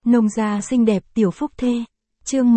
Nông gia xinh đẹp tiểu phúc thê. Chương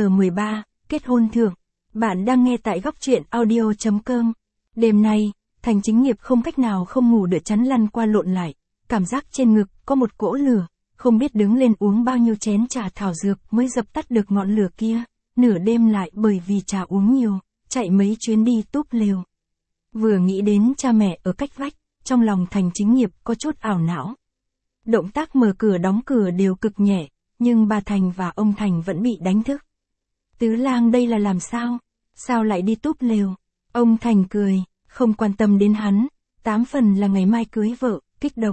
13 kết hôn thưởng. Bạn đang nghe tại góc truyện audio.com. Đêm nay, Thành Chính Nghiệp không cách nào không ngủ được, chắn lăn qua lộn lại, cảm giác trên ngực có một cỗ lửa, không biết đứng lên uống bao nhiêu chén trà thảo dược mới dập tắt được ngọn lửa kia, nửa đêm lại bởi vì trà uống nhiều, chạy mấy chuyến đi túp lều. Vừa nghĩ đến cha mẹ ở cách vách, trong lòng Thành Chính Nghiệp có chút ảo não. Động tác mở cửa đóng cửa đều cực nhẹ, nhưng bà Thành và ông Thành vẫn bị đánh thức. Tứ lang đây là làm sao? Sao lại đi túp lều? Ông Thành cười, không quan tâm đến hắn, 8 phần là ngày mai cưới vợ, kích động.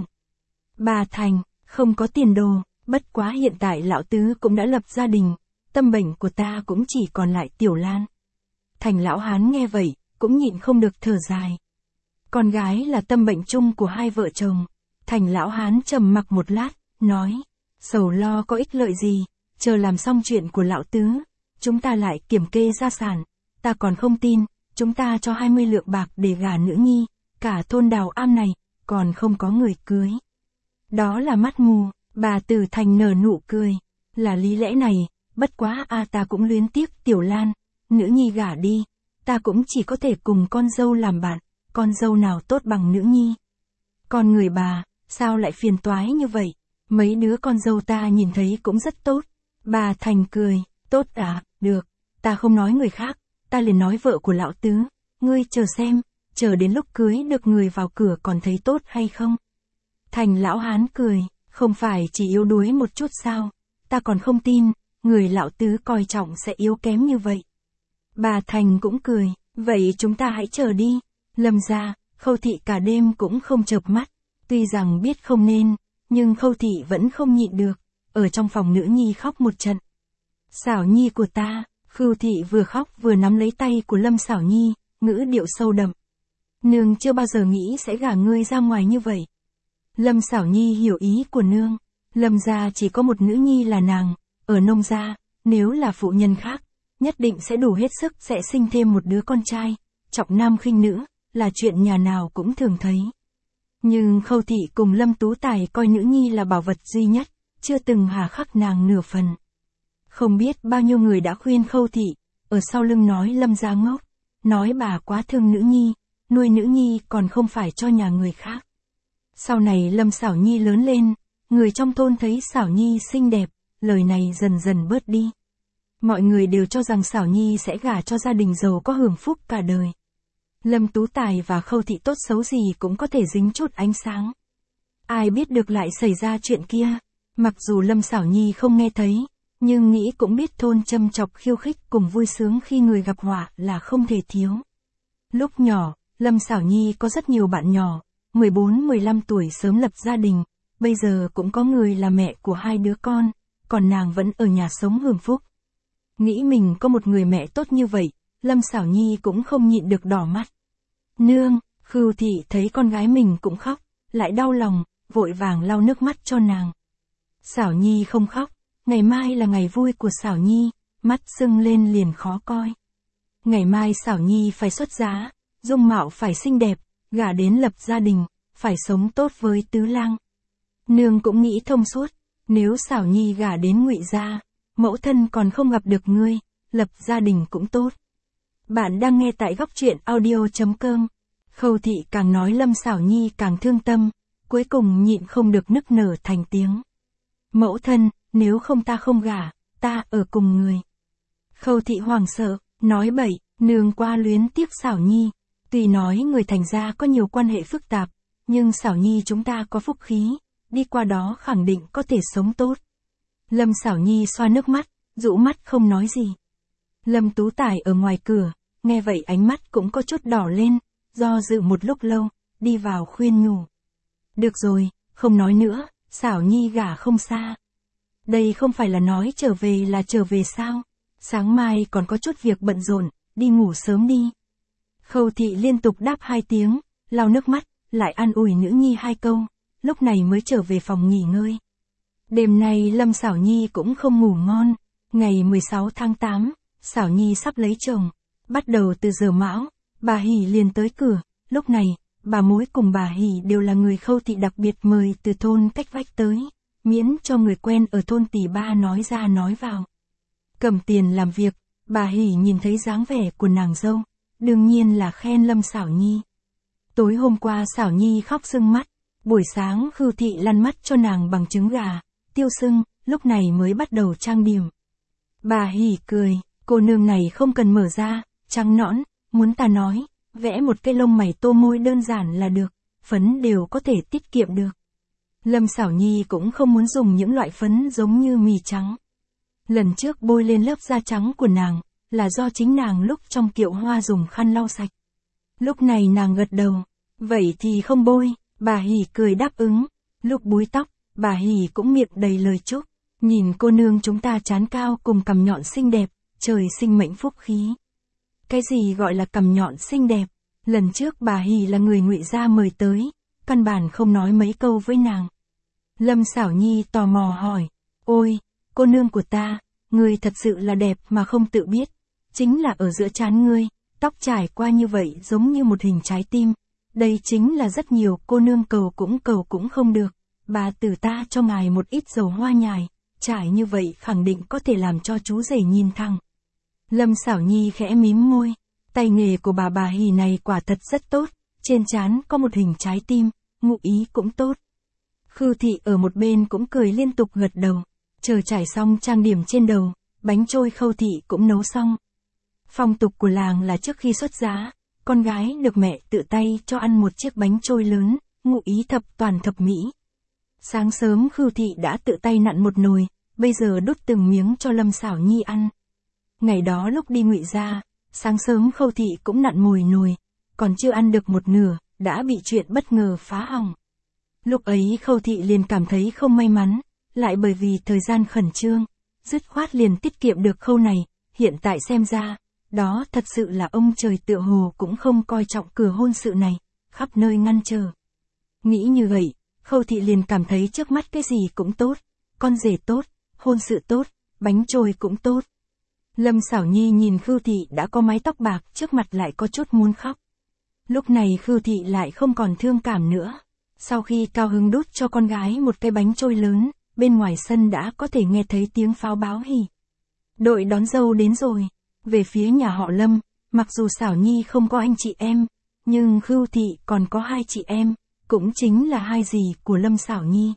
Bà Thành, không có tiền đồ, bất quá hiện tại lão tứ cũng đã lập gia đình, tâm bệnh của ta cũng chỉ còn lại Tiểu Lan. Thành lão hán nghe vậy, cũng nhịn không được thở dài. Con gái là tâm bệnh chung của hai vợ chồng. Thành lão hán trầm mặc một lát, nói, sầu lo có ích lợi gì, chờ làm xong chuyện của lão tứ, chúng ta lại kiểm kê gia sản, ta còn không tin, chúng ta cho 20 lượng bạc để gả nữ nhi, cả thôn Đào Am này, còn không có người cưới. Đó là mắt mù, bà Từ Thành nở nụ cười, là lý lẽ này, bất quá ta cũng luyến tiếc Tiểu Lan, nữ nhi gả đi, ta cũng chỉ có thể cùng con dâu làm bạn, con dâu nào tốt bằng nữ nhi. Con người bà, sao lại phiền toái như vậy? Mấy đứa con dâu ta nhìn thấy cũng rất tốt. Bà Thành cười, tốt à, được, ta không nói người khác, ta liền nói vợ của lão tứ, ngươi chờ xem, chờ đến lúc cưới được người vào cửa còn thấy tốt hay không? Thành lão hán cười, không phải chỉ yếu đuối một chút sao, ta còn không tin, người lão tứ coi trọng sẽ yếu kém như vậy. Bà Thành cũng cười, vậy chúng ta hãy chờ đi. Lâm gia, Khâu thị cả đêm cũng không chợp mắt. Tuy rằng biết không nên, nhưng Khâu thị vẫn không nhịn được, ở trong phòng nữ nhi khóc một trận. Xảo nhi của ta, Khâu thị vừa khóc vừa nắm lấy tay của Lâm Xảo nhi, ngữ điệu sâu đậm. Nương chưa bao giờ nghĩ sẽ gả ngươi ra ngoài như vậy. Lâm Xảo nhi hiểu ý của nương, Lâm gia chỉ có một nữ nhi là nàng, ở nông gia, nếu là phụ nhân khác, nhất định sẽ đủ hết sức sẽ sinh thêm một đứa con trai, trọng nam khinh nữ, là chuyện nhà nào cũng thường thấy. Nhưng Khâu thị cùng Lâm Tú Tài coi nữ nhi là bảo vật duy nhất, chưa từng hà khắc nàng nửa phần. Không biết bao nhiêu người đã khuyên Khâu thị, ở sau lưng nói Lâm gia ngốc, nói bà quá thương nữ nhi, nuôi nữ nhi còn không phải cho nhà người khác. Sau này Lâm Xảo nhi lớn lên, người trong thôn thấy Xảo nhi xinh đẹp, lời này dần dần bớt đi. Mọi người đều cho rằng Xảo nhi sẽ gả cho gia đình giàu có hưởng phúc cả đời. Lâm Tú Tài và Khâu thị tốt xấu gì cũng có thể dính chút ánh sáng. Ai biết được lại xảy ra chuyện kia, mặc dù Lâm Xảo nhi không nghe thấy, nhưng nghĩ cũng biết thôn châm chọc khiêu khích cùng vui sướng khi người gặp họa là không thể thiếu. Lúc nhỏ, Lâm Xảo nhi có rất nhiều bạn nhỏ, 14-15 tuổi sớm lập gia đình, bây giờ cũng có người là mẹ của 2 đứa con, còn nàng vẫn ở nhà sống hưởng phúc. Nghĩ mình có một người mẹ tốt như vậy, Lâm Xảo nhi cũng không nhịn được đỏ mắt. Nương, Khưu thị thấy con gái mình cũng khóc, lại đau lòng, vội vàng lau nước mắt cho nàng. Xảo nhi không khóc, ngày mai là ngày vui của Xảo nhi, mắt sưng lên liền khó coi. Ngày mai Xảo nhi phải xuất giá, dung mạo phải xinh đẹp, gả đến lập gia đình, phải sống tốt với tứ lang. Nương cũng nghĩ thông suốt, nếu Xảo nhi gả đến Ngụy gia, mẫu thân còn không gặp được ngươi, lập gia đình cũng tốt. Bạn đang nghe tại góc truyện audio.com. Khâu thị càng nói Lâm Xảo nhi càng thương tâm, cuối cùng nhịn không được nức nở thành tiếng. Mẫu thân, nếu không ta không gả, ta ở cùng người. Khâu thị hoảng sợ, nói bậy, nương qua luyến tiếc Xảo nhi. Tuy nói người Thành gia có nhiều quan hệ phức tạp, nhưng Xảo nhi chúng ta có phúc khí, đi qua đó khẳng định có thể sống tốt. Lâm Xảo nhi xoa nước mắt, dụ mắt không nói gì. Lâm Tú Tài ở ngoài cửa, nghe vậy ánh mắt cũng có chút đỏ lên, do dự một lúc lâu, đi vào khuyên nhủ. Được rồi, không nói nữa, Xảo nhi gả không xa. Đây không phải là nói trở về là trở về sao? Sáng mai còn có chút việc bận rộn, đi ngủ sớm đi. Khâu thị liên tục đáp 2 tiếng, lau nước mắt, lại an ủi nữ nhi 2 câu, lúc này mới trở về phòng nghỉ ngơi. Đêm nay Lâm Xảo nhi cũng không ngủ ngon, ngày 16 tháng 8, Xảo nhi sắp lấy chồng, bắt đầu từ giờ mão, bà Hỷ liền tới cửa, lúc này, bà Mối cùng bà Hỷ đều là người Khâu thị đặc biệt mời từ thôn cách vách tới, miễn cho người quen ở thôn Tỷ Ba nói ra nói vào. Cầm tiền làm việc, bà Hỷ nhìn thấy dáng vẻ của nàng dâu, đương nhiên là khen Lâm Xảo Nhi. Tối hôm qua Xảo Nhi khóc sưng mắt, buổi sáng Khưu Thị lăn mắt cho nàng bằng trứng gà, tiêu sưng, lúc này mới bắt đầu trang điểm. Bà Hỷ cười, cô nương này không cần mở ra, trắng nõn, muốn ta nói, vẽ một cái lông mày tô môi đơn giản là được, phấn đều có thể tiết kiệm được. Lâm Xảo Nhi cũng không muốn dùng những loại phấn giống như mì trắng. Lần trước bôi lên lớp da trắng của nàng, là do chính nàng lúc trong kiệu hoa dùng khăn lau sạch. Lúc này nàng gật đầu, vậy thì không bôi, bà Hỷ cười đáp ứng. Lúc búi tóc, bà Hỷ cũng miệng đầy lời chúc, nhìn cô nương chúng ta trán cao cùng cằm nhọn xinh đẹp, trời sinh mệnh phúc khí. Cái gì gọi là cằm nhọn xinh đẹp? Lần trước bà Hỷ là người Ngụy gia mời tới, căn bản không nói mấy câu với nàng. Lâm Xảo Nhi tò mò hỏi, ôi, cô nương của ta, ngươi thật sự là đẹp mà không tự biết, chính là ở giữa trán ngươi, tóc trải qua như vậy giống như một hình trái tim, đây chính là rất nhiều cô nương cầu cũng không được, bà tử ta cho ngài một ít dầu hoa nhài, trải như vậy khẳng định có thể làm cho chú rể nhìn thẳng. Lâm Xảo Nhi khẽ mím môi, tay nghề của bà Hỷ này quả thật rất tốt, trên trán có một hình trái tim, ngụ ý cũng tốt. Khưu Thị ở một bên cũng cười liên tục gật đầu, chờ trải xong trang điểm trên đầu, bánh trôi Khâu Thị cũng nấu xong. Phong tục của làng là trước khi xuất giá, con gái được mẹ tự tay cho ăn một chiếc bánh trôi lớn, ngụ ý thập toàn thập mỹ. Sáng sớm Khưu Thị đã tự tay nặn một nồi, bây giờ đút từng miếng cho Lâm Xảo Nhi ăn. Ngày đó lúc đi Ngụy gia, sáng sớm Khâu Thị cũng nặn mồi nồi, còn chưa ăn được một nửa, đã bị chuyện bất ngờ phá hỏng. Lúc ấy Khâu Thị liền cảm thấy không may mắn, lại bởi vì thời gian khẩn trương, dứt khoát liền tiết kiệm được khâu này, hiện tại xem ra, đó thật sự là ông trời tựa hồ cũng không coi trọng cửa hôn sự này, khắp nơi ngăn trở. Nghĩ như vậy, Khâu Thị liền cảm thấy trước mắt cái gì cũng tốt, con rể tốt, hôn sự tốt, bánh trôi cũng tốt. Lâm Xảo Nhi nhìn Khưu Thị đã có mái tóc bạc trước mặt lại có chút muốn khóc. Lúc này Khưu Thị lại không còn thương cảm nữa. Sau khi cao hứng đút cho con gái một cái bánh trôi lớn, bên ngoài sân đã có thể nghe thấy tiếng pháo báo hỉ. Đội đón dâu đến rồi. Về phía nhà họ Lâm, mặc dù Xảo Nhi không có anh chị em, nhưng Khưu Thị còn có hai chị em, cũng chính là hai dì của Lâm Xảo Nhi.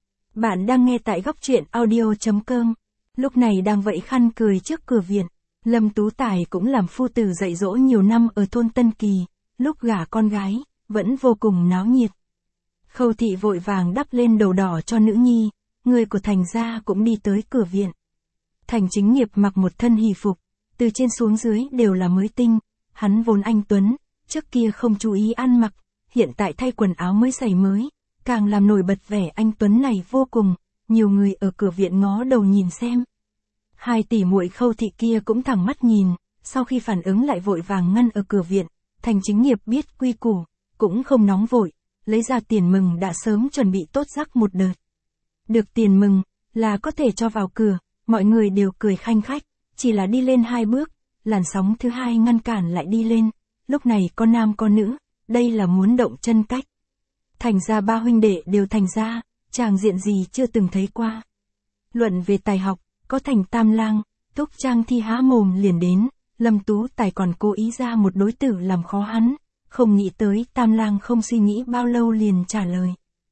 Bạn đang nghe tại góc truyện audio.com. Lúc này đang vẫy khăn cười trước cửa viện. Lâm Tú Tài cũng làm phu tử dạy dỗ nhiều năm ở thôn Tân Kỳ, lúc gả con gái, vẫn vô cùng náo nhiệt. Khâu Thị vội vàng đắp lên đầu đỏ cho nữ nhi, người của Thành gia cũng đi tới cửa viện. Thành Chính Nghiệp mặc một thân hỷ phục, từ trên xuống dưới đều là mới tinh, hắn vốn anh tuấn, trước kia không chú ý ăn mặc, hiện tại thay quần áo mới giày mới, càng làm nổi bật vẻ anh tuấn này vô cùng, nhiều người ở cửa viện ngó đầu nhìn xem. Hai tỷ muội Khâu Thị kia cũng thẳng mắt nhìn, sau khi phản ứng lại vội vàng ngăn ở cửa viện, Thành Chính Nghiệp biết quy củ, cũng không nóng vội, lấy ra tiền mừng đã sớm chuẩn bị tốt rắc một đợt. Được tiền mừng, là có thể cho vào cửa, mọi người đều cười khanh khách, chỉ là đi lên hai bước, làn sóng thứ hai ngăn cản lại đi lên, lúc này có nam có nữ, đây là muốn động chân cách. Thành ra ba huynh đệ đều thành ra, tràng diện gì chưa từng thấy qua. Luận về tài học, có Thành Tam Lang, Túc Trang Thi há mồm liền đến, Lâm Tú Tài còn cố ý ra một đối tử làm khó hắn, không nghĩ tới Tam Lang không suy nghĩ bao lâu liền trả lời.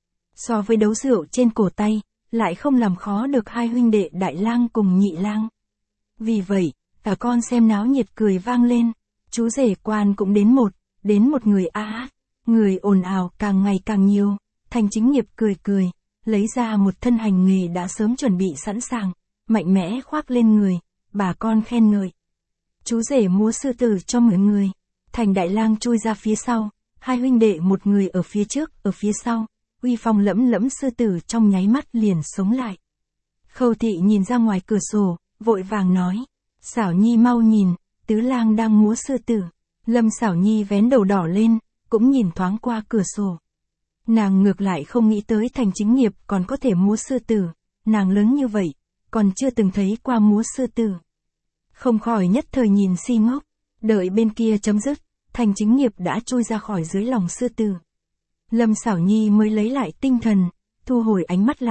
So với đấu rượu trên cổ tay, lại không làm khó được hai huynh đệ Đại Lang cùng Nhị Lang. Vì vậy, cả con xem náo nhiệt cười vang lên, chú rể quan cũng đến một người hát, người ồn ào càng ngày càng nhiều, Thành Chính Nghiệp cười cười, lấy ra một thân hành nghề đã sớm chuẩn bị sẵn sàng, mạnh mẽ khoác lên người, bà con khen ngợi. Chú rể múa sư tử cho mọi người, Thành Đại Lang chui ra phía sau, hai huynh đệ một người ở phía trước, ở phía sau, uy phong lẫm lẫm sư tử trong nháy mắt liền sống lại. Khâu Thị nhìn ra ngoài cửa sổ, vội vàng nói, Xảo Nhi mau nhìn, Tứ Lang đang múa sư tử. Lâm Xảo Nhi vén đầu đỏ lên, cũng nhìn thoáng qua cửa sổ. Nàng ngược lại không nghĩ tới Thành Chính Nghiệp còn có thể múa sư tử, nàng lớn như vậy, còn chưa từng thấy qua múa sư tử. Không khỏi nhất thời nhìn si ngốc, đợi bên kia chấm dứt, Thành Chính Nghiệp đã trôi ra khỏi dưới lòng sư tử. Lâm Xảo Nhi mới lấy lại tinh thần, thu hồi ánh mắt lại,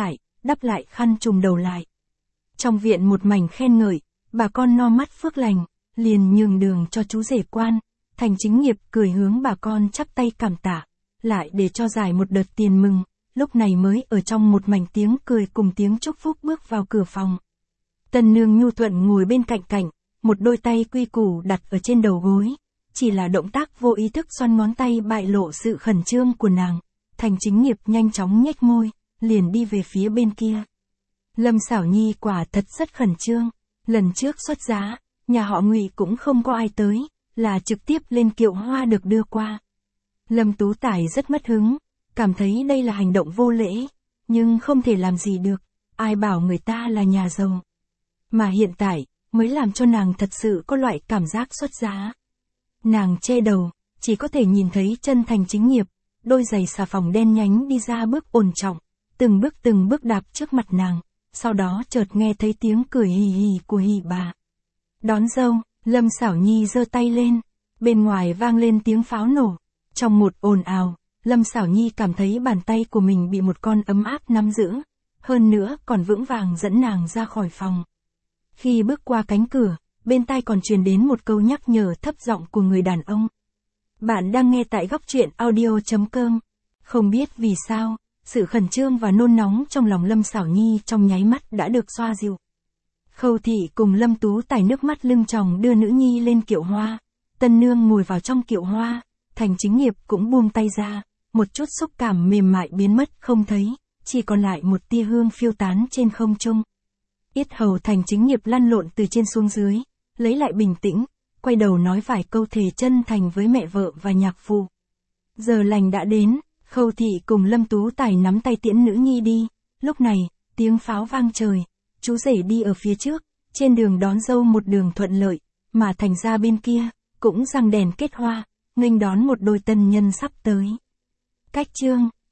đắp lại khăn trùm đầu lại. Trong viện một mảnh khen ngợi, bà con no mắt phước lành, liền nhường đường cho chú rể quan. Thành Chính Nghiệp cười hướng bà con chắp tay cảm tạ, lại để cho giải một đợt tiền mừng, lúc này mới ở trong một mảnh tiếng cười cùng tiếng chúc phúc bước vào cửa phòng. Tân nương nhu thuận ngồi bên cạnh cạnh, một đôi tay quy củ đặt ở trên đầu gối, chỉ là động tác vô ý thức xoăn ngón tay bại lộ sự khẩn trương của nàng. Thành Chính Nghiệp nhanh chóng nhếch môi, liền đi về phía bên kia. Lâm Xảo Nhi quả thật rất khẩn trương, lần trước xuất giá, nhà họ Ngụy cũng không có ai tới, là trực tiếp lên kiệu hoa được đưa qua. Lâm Tú Tài rất mất hứng, cảm thấy đây là hành động vô lễ, nhưng không thể làm gì được, ai bảo người ta là nhà giàu. Mà hiện tại, mới làm cho nàng thật sự có loại cảm giác xuất giá. Nàng che đầu, chỉ có thể nhìn thấy chân Thành Chính Nghiệp, đôi giày xà phòng đen nhánh đi ra bước ổn trọng, từng bước đạp trước mặt nàng, sau đó chợt nghe thấy tiếng cười hì hì của hỉ bà. Đón dâu, Lâm Xảo Nhi giơ tay lên, bên ngoài vang lên tiếng pháo nổ. Trong một ồn ào, Lâm Xảo Nhi cảm thấy bàn tay của mình bị một con ấm áp nắm giữ, hơn nữa còn vững vàng dẫn nàng ra khỏi phòng. Khi bước qua cánh cửa, bên tai còn truyền đến một câu nhắc nhở thấp giọng của người đàn ông. Bạn đang nghe tại góc truyện audio.com. Không biết vì sao, sự khẩn trương và nôn nóng trong lòng Lâm Xảo Nhi trong nháy mắt đã được xoa dịu. Khâu Thị cùng Lâm Tú Tài nước mắt lưng tròng đưa nữ nhi lên kiệu hoa. Tân nương ngồi vào trong kiệu hoa, Thành Chính Nghiệp cũng buông tay ra, một chút xúc cảm mềm mại biến mất không thấy, chỉ còn lại một tia hương phiêu tán trên không trung. Yết hầu Thành Chính Nghiệp lăn lộn từ trên xuống dưới, lấy lại bình tĩnh, quay đầu nói vài câu thề chân thành với mẹ vợ và nhạc phụ. Giờ lành đã đến, Khâu Thị cùng Lâm Tú Tài nắm tay tiễn nữ nhi đi, lúc này, tiếng pháo vang trời, chú rể đi ở phía trước, trên đường đón dâu một đường thuận lợi, mà Thành gia bên kia, cũng răng đèn kết hoa, nghênh đón một đôi tân nhân sắp tới. Cách chương